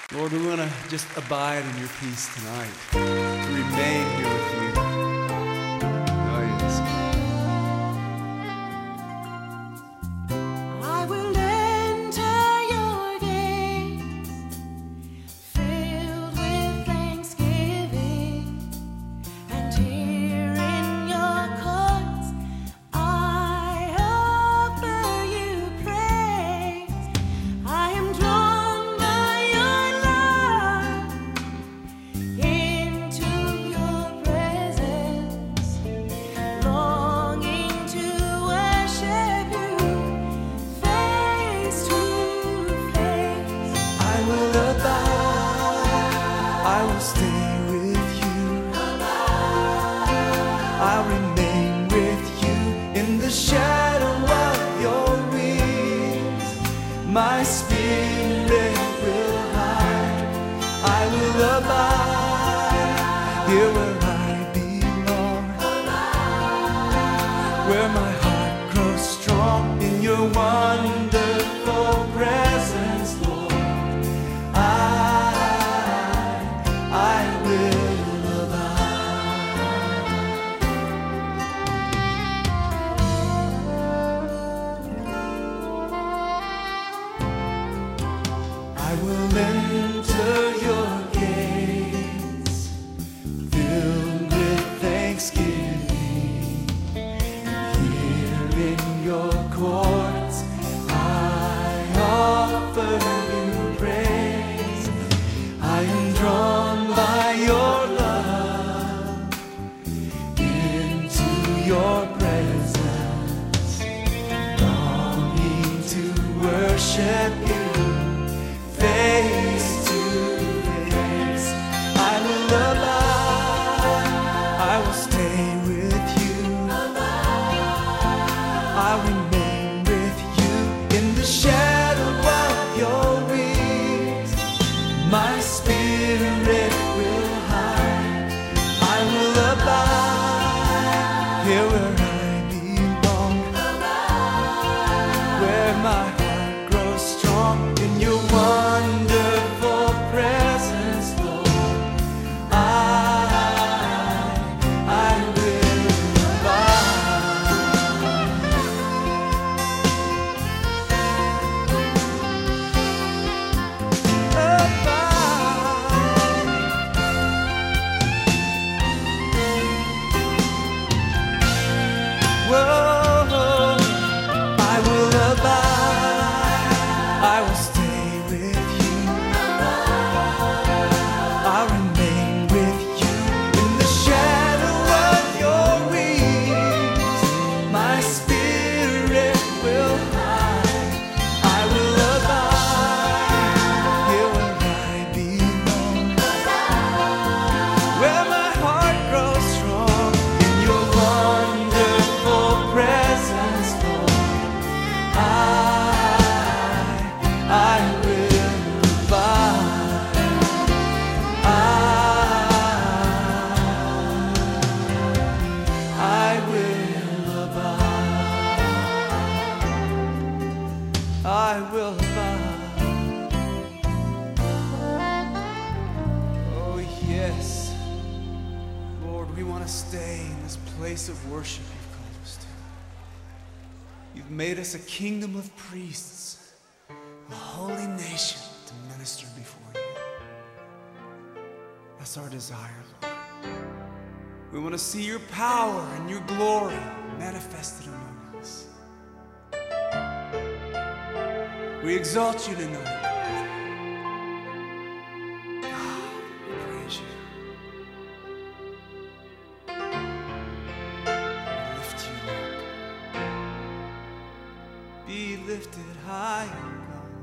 Lord, we want to just abide in your peace tonight, to remain here with you. Oh, yes. I will enter your gates, filled with thanksgiving, and here in your courts I offer you praise. I am drawn by your love into your presence, longing to worship you face to face. I will abide, I will stay with you. I'll remain with you in the shadow of your wings. My spirit will hide. I will abide here where I belong, where my heart grows strong in your wonderful presence, Lord. I will abide. I will enter your gates, filled with thanksgiving. Here in your courts, I offer you praise. I am drawn by your love into your presence, longing to worship you face to face. I will abide, I will stay with you. I'll remain with you in the shadow of your wings. My spirit will hide. I will abide here where I belong, where my heart grows strong in your wonderful presence, Lord. I will Whoa, I will abide, I will stay with you. I'll remain with you in the shadow of your wings. My spirit will hide. I will abide here where I belong, where my heart grows strong in your wonderful presence, Lord. I will abide. I will abide. I will abide. Oh, yes. Lord, we want to stay in this place of worship you've called us to. You've made us a kingdom of priests, a holy nation to minister before you. That's our desire, Lord. We want to see your power and your glory manifested among us. We exalt you tonight. God, we praise you. We lift you up. Be lifted high, O God.